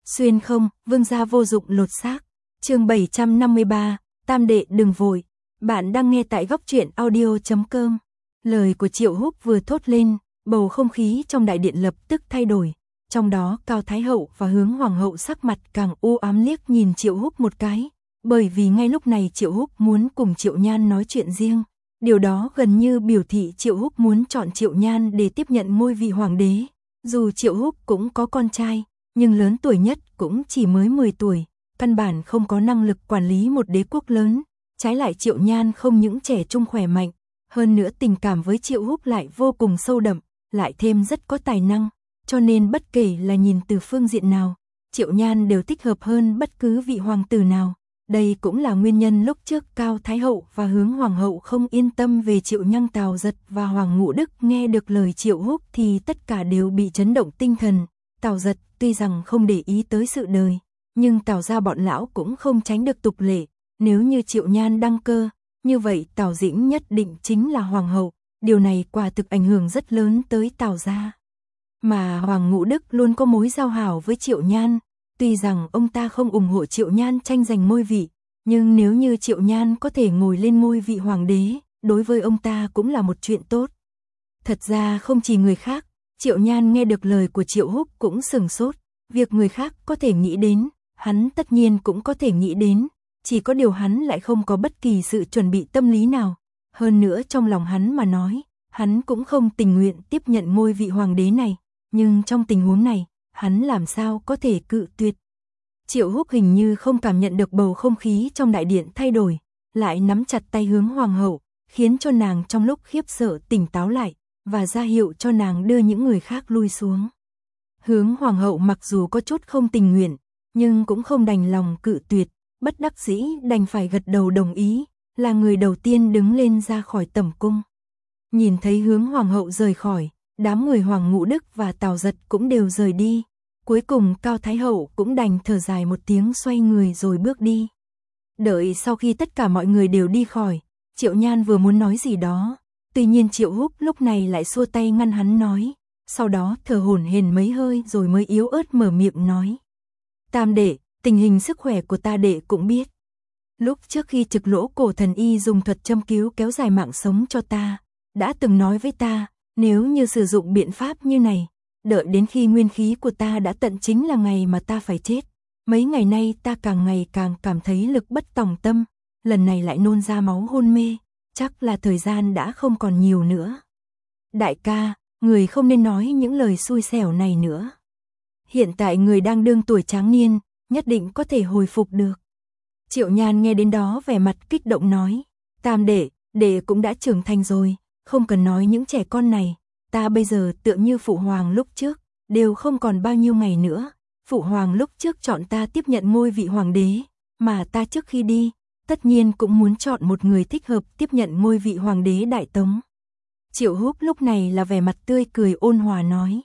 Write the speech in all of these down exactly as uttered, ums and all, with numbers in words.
Xuyên không, vương gia vô dụng lột xác. Chương bảy trăm năm mươi ba, Tam đệ đừng vội. Bạn đang nghe tại góc truyện audio chấm com. Lời của Triệu Húc vừa thốt lên, bầu không khí trong đại điện lập tức thay đổi. Trong đó Cao Thái Hậu và Hướng Hoàng hậu sắc mặt càng u ám liếc nhìn Triệu Húc một cái, bởi vì ngay lúc này Triệu Húc muốn cùng Triệu Nhan nói chuyện riêng. Điều đó gần như biểu thị Triệu Húc muốn chọn Triệu Nhan để tiếp nhận ngôi vị hoàng đế. Dù Triệu Húc cũng có con trai, nhưng lớn tuổi nhất cũng chỉ mới mười tuổi, căn bản không có năng lực quản lý một đế quốc lớn. Trái lại Triệu Nhan không những trẻ trung khỏe mạnh, hơn nữa tình cảm với Triệu Húc lại vô cùng sâu đậm, lại thêm rất có tài năng, cho nên bất kể là nhìn từ phương diện nào, Triệu Nhan đều thích hợp hơn bất cứ vị hoàng tử nào. Đây cũng là nguyên nhân lúc trước Cao Thái Hậu và Hướng Hoàng hậu không yên tâm về Triệu Nhăng, Tào Giật và Hoàng Ngũ Đức nghe được lời Triệu Húc thì tất cả đều bị chấn động tinh thần. Tào Giật tuy rằng không để ý tới sự đời, nhưng Tào gia bọn lão cũng không tránh được tục lệ. Nếu như Triệu Nhan đăng cơ, như vậy Tào Dĩnh nhất định chính là Hoàng hậu. Điều này quả thực ảnh hưởng rất lớn tới Tào gia. Mà Hoàng Ngũ Đức luôn có mối giao hảo với Triệu Nhan. Tuy rằng ông ta không ủng hộ Triệu Nhan tranh giành ngôi vị, nhưng nếu như Triệu Nhan có thể ngồi lên ngôi vị hoàng đế, đối với ông ta cũng là một chuyện tốt. Thật ra không chỉ người khác, Triệu Nhan nghe được lời của Triệu Húc cũng sửng sốt. Việc người khác có thể nghĩ đến, hắn tất nhiên cũng có thể nghĩ đến, chỉ có điều hắn lại không có bất kỳ sự chuẩn bị tâm lý nào. Hơn nữa trong lòng hắn mà nói, hắn cũng không tình nguyện tiếp nhận ngôi vị hoàng đế này, nhưng trong tình huống này, hắn làm sao có thể cự tuyệt. Triệu Húc hình như không cảm nhận được bầu không khí trong đại điện thay đổi, lại nắm chặt tay Hướng Hoàng hậu, khiến cho nàng trong lúc khiếp sợ tỉnh táo lại, và ra hiệu cho nàng đưa những người khác lui xuống. Hướng Hoàng hậu mặc dù có chút không tình nguyện, nhưng cũng không đành lòng cự tuyệt, bất đắc dĩ đành phải gật đầu đồng ý, là người đầu tiên đứng lên ra khỏi tẩm cung. Nhìn thấy Hướng Hoàng hậu rời khỏi, đám người Hoàng Ngũ Đức và Tào Giật cũng đều rời đi. Cuối cùng Cao Thái Hậu cũng đành thở dài một tiếng xoay người rồi bước đi. Đợi sau khi tất cả mọi người đều đi khỏi, Triệu Nhan vừa muốn nói gì đó, tuy nhiên Triệu Húc lúc này lại xua tay ngăn hắn nói, sau đó thở hổn hển mấy hơi rồi mới yếu ớt mở miệng nói. Tam đệ, tình hình sức khỏe của ta đệ cũng biết. Lúc trước khi Trực Lỗ Cổ Thần Y dùng thuật châm cứu kéo dài mạng sống cho ta, đã từng nói với ta, nếu như sử dụng biện pháp như này, đợi đến khi nguyên khí của ta đã tận chính là ngày mà ta phải chết. Mấy ngày nay ta càng ngày càng cảm thấy lực bất tòng tâm, lần này lại nôn ra máu hôn mê, chắc là thời gian đã không còn nhiều nữa. Đại ca, người không nên nói những lời xui xẻo này nữa. Hiện tại người đang đương tuổi tráng niên, nhất định có thể hồi phục được. Triệu Nhan nghe đến đó vẻ mặt kích động nói, Tam đệ, đệ cũng đã trưởng thành rồi, không cần nói những trẻ con này. Ta bây giờ tựa như Phụ Hoàng lúc trước, đều không còn bao nhiêu ngày nữa. Phụ Hoàng lúc trước chọn ta tiếp nhận ngôi vị hoàng đế, mà ta trước khi đi, tất nhiên cũng muốn chọn một người thích hợp tiếp nhận ngôi vị hoàng đế Đại Tống. Triệu Húc lúc này là vẻ mặt tươi cười ôn hòa nói.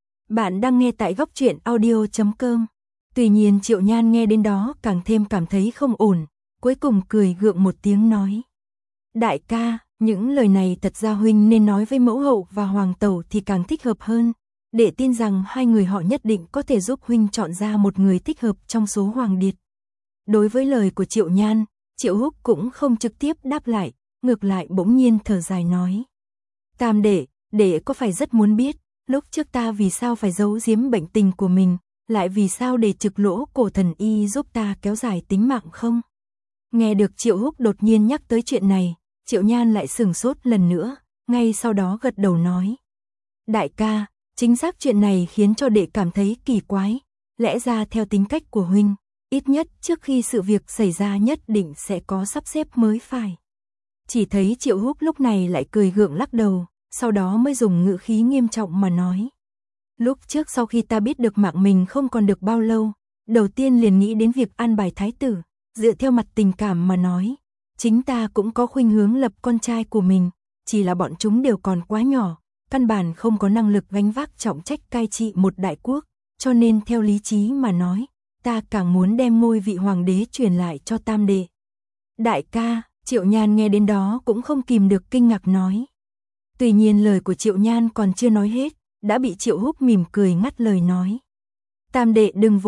Bạn đang nghe tại góc truyện audio chấm com. Tuy nhiên Triệu Nhan nghe đến đó càng thêm cảm thấy không ổn, cuối cùng cười gượng một tiếng nói. Đại ca, những lời này thật ra huynh nên nói với mẫu hậu và hoàng tẩu thì càng thích hợp hơn, để tin rằng hai người họ nhất định có thể giúp huynh chọn ra một người thích hợp trong số hoàng điệt. Đối với lời của Triệu Nhan, Triệu Húc cũng không trực tiếp đáp lại, ngược lại bỗng nhiên thở dài nói. Tam đệ, đệ có phải rất muốn biết, lúc trước ta vì sao phải giấu giếm bệnh tình của mình, lại vì sao để Trực Lỗ Cổ Thần Y giúp ta kéo dài tính mạng không? Nghe được Triệu Húc đột nhiên nhắc tới chuyện này, Triệu Nhan lại sửng sốt lần nữa, ngay sau đó gật đầu nói. Đại ca, chính xác chuyện này khiến cho đệ cảm thấy kỳ quái, lẽ ra theo tính cách của huynh, ít nhất trước khi sự việc xảy ra nhất định sẽ có sắp xếp mới phải. Chỉ thấy Triệu Húc lúc này lại cười gượng lắc đầu, sau đó mới dùng ngữ khí nghiêm trọng mà nói. Lúc trước sau khi ta biết được mạng mình không còn được bao lâu, đầu tiên liền nghĩ đến việc an bài thái tử, dựa theo mặt tình cảm mà nói. Chính ta cũng có khuynh hướng lập con trai của mình, chỉ là bọn chúng đều còn quá nhỏ, căn bản không có năng lực gánh vác trọng trách cai trị một đại quốc, cho nên theo lý trí mà nói, ta càng muốn đem ngôi vị hoàng đế truyền lại cho Tam đệ. Đại ca, Triệu Nhan nghe đến đó cũng không kìm được kinh ngạc nói. Tuy nhiên lời của Triệu Nhan còn chưa nói hết, đã bị Triệu Húc mỉm cười ngắt lời nói. Tam đệ đừng vội,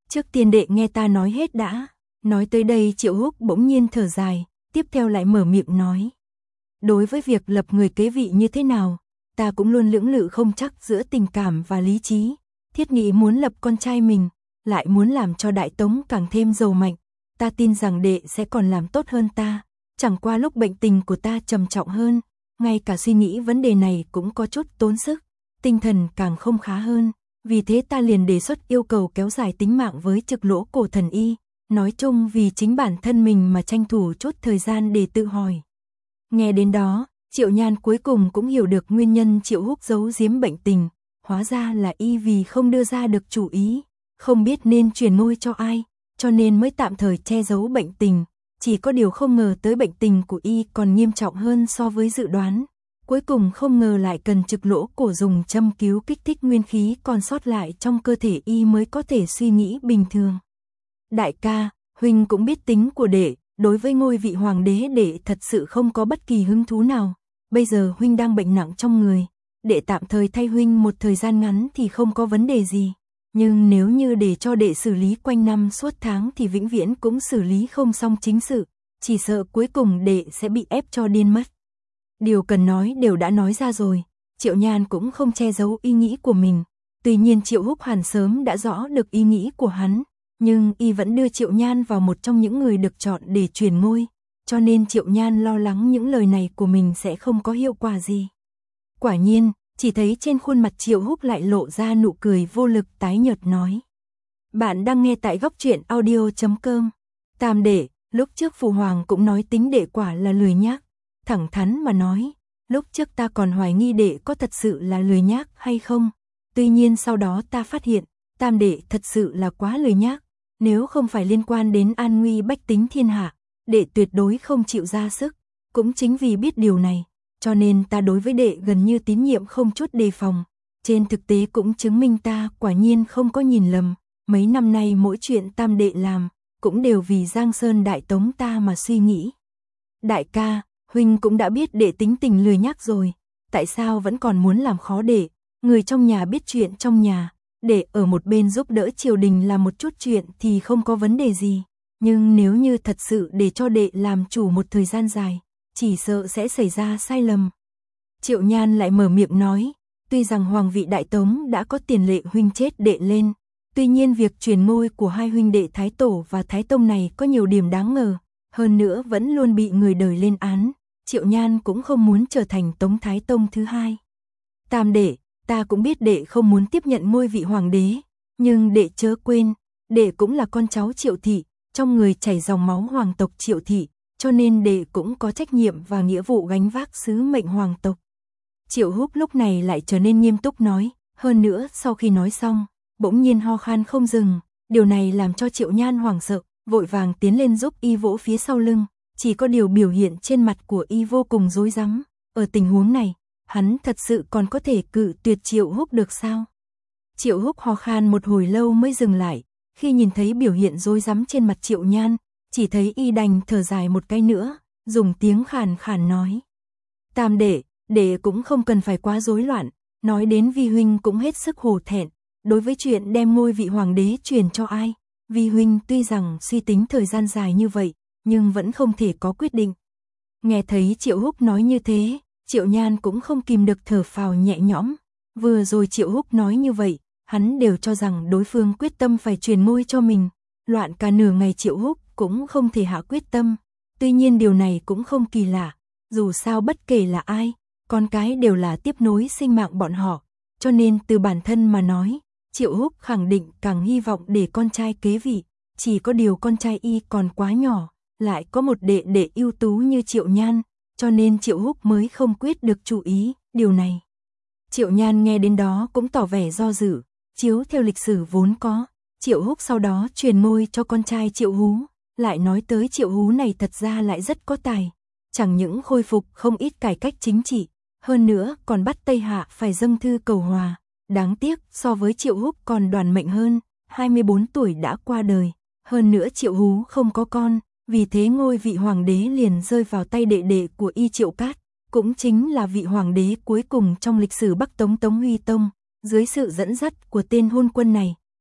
Trước tiên đệ nghe ta nói hết đã. Nói tới đây Triệu Húc bỗng nhiên thở dài, tiếp theo lại mở miệng nói. Đối với việc lập người kế vị như thế nào, ta cũng luôn lưỡng lự không chắc giữa tình cảm và lý trí. Thiết Nghị muốn lập con trai mình, lại muốn làm cho Đại Tống càng thêm giàu mạnh. Ta tin rằng đệ sẽ còn làm tốt hơn ta. Chẳng qua lúc bệnh tình của ta trầm trọng hơn, ngay cả suy nghĩ vấn đề này cũng có chút tốn sức, tinh thần càng không khá hơn. Vì thế ta liền đề xuất yêu cầu kéo dài tính mạng với Trực Lỗ Cổ Thần Y. Nói chung vì chính bản thân mình mà tranh thủ chút thời gian để tự hỏi. Nghe đến đó, Triệu Nhan cuối cùng cũng hiểu được nguyên nhân Triệu Húc giấu giếm bệnh tình. Hóa ra là y vì không đưa ra được chủ ý, không biết nên truyền ngôi cho ai, cho nên mới tạm thời che giấu bệnh tình. Chỉ có điều không ngờ tới bệnh tình của y còn nghiêm trọng hơn so với dự đoán. Cuối cùng không ngờ lại cần Trực Lỗ Cổ dùng châm cứu kích thích nguyên khí còn sót lại trong cơ thể y mới có thể suy nghĩ bình thường. Đại ca, huynh cũng biết tính của đệ, đối với ngôi vị hoàng đế đệ thật sự không có bất kỳ hứng thú nào. Bây giờ huynh đang bệnh nặng trong người, đệ tạm thời thay huynh một thời gian ngắn thì không có vấn đề gì. Nhưng nếu như để cho đệ xử lý quanh năm suốt tháng thì vĩnh viễn cũng xử lý không xong chính sự, chỉ sợ cuối cùng đệ sẽ bị ép cho điên mất. Điều cần nói đều đã nói ra rồi, Triệu Nhan cũng không che giấu ý nghĩ của mình. Tuy nhiên Triệu Húc hẳn sớm đã rõ được ý nghĩ của hắn, nhưng y vẫn đưa Triệu Nhan vào một trong những người được chọn để truyền ngôi, cho nên Triệu Nhan lo lắng những lời này của mình sẽ không có hiệu quả gì. Quả nhiên, chỉ thấy trên khuôn mặt Triệu Húc lại lộ ra nụ cười vô lực tái nhợt nói. Bạn đang nghe tại góc truyện audio chấm com. Tam đệ, lúc trước Phụ Hoàng cũng nói tính đệ quả là lười nhác. Thẳng thắn mà nói, lúc trước ta còn hoài nghi đệ có thật sự là lười nhác hay không. Tuy nhiên sau đó ta phát hiện, tam đệ thật sự là quá lười nhác. Nếu không phải liên quan đến an nguy bách tính thiên hạ, đệ tuyệt đối không chịu ra sức. Cũng chính vì biết điều này, cho nên ta đối với đệ gần như tín nhiệm không chút đề phòng. Trên thực tế cũng chứng minh ta quả nhiên không có nhìn lầm. Mấy năm nay mỗi chuyện tam đệ làm, cũng đều vì Giang Sơn Đại Tống ta mà suy nghĩ. Đại ca, huynh cũng đã biết đệ tính tình lười nhác rồi, tại sao vẫn còn muốn làm khó đệ? Người trong nhà biết chuyện trong nhà, để ở một bên giúp đỡ triều đình làm một chút chuyện thì không có vấn đề gì. Nhưng nếu như thật sự để cho đệ làm chủ một thời gian dài, chỉ sợ sẽ xảy ra sai lầm. Triệu Nhan lại mở miệng nói, tuy rằng hoàng vị Đại Tống đã có tiền lệ huynh chết đệ lên, tuy nhiên việc truyền ngôi của hai huynh đệ Thái Tổ và Thái Tông này có nhiều điểm đáng ngờ, hơn nữa vẫn luôn bị người đời lên án. Triệu Nhan cũng không muốn trở thành Tống Thái Tông thứ hai. Tam đệ, ta cũng biết đệ không muốn tiếp nhận ngôi vị hoàng đế, nhưng đệ chớ quên, đệ cũng là con cháu Triệu thị, trong người chảy dòng máu hoàng tộc Triệu thị, cho nên đệ cũng có trách nhiệm và nghĩa vụ gánh vác sứ mệnh hoàng tộc. Triệu Húc lúc này lại trở nên nghiêm túc nói, hơn nữa sau khi nói xong, bỗng nhiên ho khan không dừng, điều này làm cho Triệu Nhan hoảng sợ, vội vàng tiến lên giúp y vỗ phía sau lưng, chỉ có điều biểu hiện trên mặt của y vô cùng rối rắm. Ở tình huống này, hắn thật sự còn có thể cự tuyệt Triệu Húc được sao? Triệu Húc ho khan một hồi lâu mới dừng lại, khi nhìn thấy biểu hiện rối rắm trên mặt Triệu Nhan, chỉ thấy y đành thở dài một cái nữa, dùng tiếng khàn khàn nói. Tam đệ, đệ cũng không cần phải quá rối loạn, nói đến Vi huynh cũng hết sức hổ thẹn, đối với chuyện đem ngôi vị hoàng đế truyền cho ai, Vi huynh tuy rằng suy tính thời gian dài như vậy, nhưng vẫn không thể có quyết định. Nghe thấy Triệu Húc nói như thế, Triệu Nhan cũng không kìm được thở phào nhẹ nhõm. Vừa rồi Triệu Húc nói như vậy, hắn đều cho rằng đối phương quyết tâm phải truyền ngôi cho mình. Loạn cả nửa ngày Triệu Húc cũng không thể hạ quyết tâm. Tuy nhiên điều này cũng không kỳ lạ, dù sao bất kể là ai, con cái đều là tiếp nối sinh mạng bọn họ. Cho nên từ bản thân mà nói, Triệu Húc khẳng định càng hy vọng để con trai kế vị. Chỉ có điều con trai y còn quá nhỏ, lại có một đệ đệ ưu tú như Triệu Nhan, cho nên Triệu Húc mới không quyết được chú ý điều này. Triệu Nhan nghe đến đó cũng tỏ vẻ do dự, chiếu theo lịch sử vốn có, Triệu Húc sau đó truyền ngôi cho con trai Triệu Hú, lại nói tới Triệu Hú này thật ra lại rất có tài, chẳng những khôi phục không ít cải cách chính trị, hơn nữa còn bắt Tây Hạ phải dâng thư cầu hòa. Đáng tiếc so với Triệu Húc còn đoàn mệnh hơn, hai mươi bốn tuổi đã qua đời, hơn nữa Triệu Hú không có con. Vì thế ngôi vị hoàng đế liền rơi vào tay đệ đệ của y Triệu Cát, cũng chính là vị hoàng đế cuối cùng trong lịch sử Bắc Tống Tống Huy Tông. Dưới sự dẫn dắt của tên hôn quân này,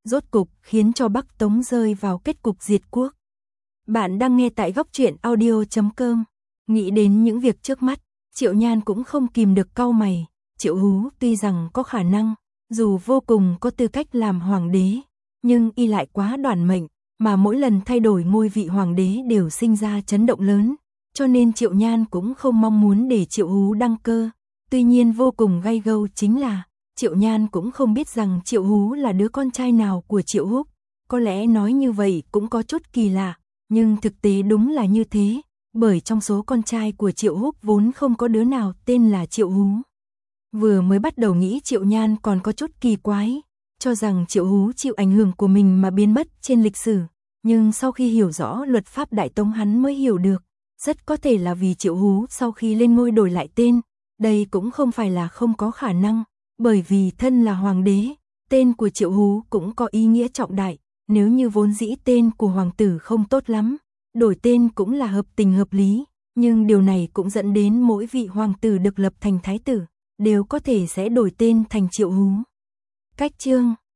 rốt cục khiến cho Bắc Tống rơi vào kết cục diệt quốc. Bạn đang nghe tại góc truyện audio chấm com. Nghĩ đến những việc trước mắt, Triệu Nhan cũng không kìm được cau mày. Triệu Hú tuy rằng có khả năng, dù vô cùng có tư cách làm hoàng đế, nhưng y lại quá đoản mệnh, mà mỗi lần thay đổi ngôi vị hoàng đế đều sinh ra chấn động lớn, cho nên Triệu Nhan cũng không mong muốn để Triệu Hú đăng cơ. Tuy nhiên vô cùng gay gâu chính là, Triệu Nhan cũng không biết rằng Triệu Hú là đứa con trai nào của Triệu Húc. Có lẽ nói như vậy cũng có chút kỳ lạ, nhưng thực tế đúng là như thế, bởi trong số con trai của Triệu Húc vốn không có đứa nào tên là Triệu Hú. Vừa mới bắt đầu nghĩ Triệu Nhan còn có chút kỳ quái, cho rằng Triệu Hú chịu ảnh hưởng của mình mà biến mất trên lịch sử, nhưng sau khi hiểu rõ luật pháp Đại Tống hắn mới hiểu được, rất có thể là vì Triệu Hú sau khi lên ngôi đổi lại tên. Đây cũng không phải là không có khả năng, bởi vì thân là hoàng đế, tên của Triệu Hú cũng có ý nghĩa trọng đại, nếu như vốn dĩ tên của hoàng tử không tốt lắm, đổi tên cũng là hợp tình hợp lý, nhưng điều này cũng dẫn đến mỗi vị hoàng tử được lập thành thái tử, đều có thể sẽ đổi tên thành Triệu Hú. Cách chương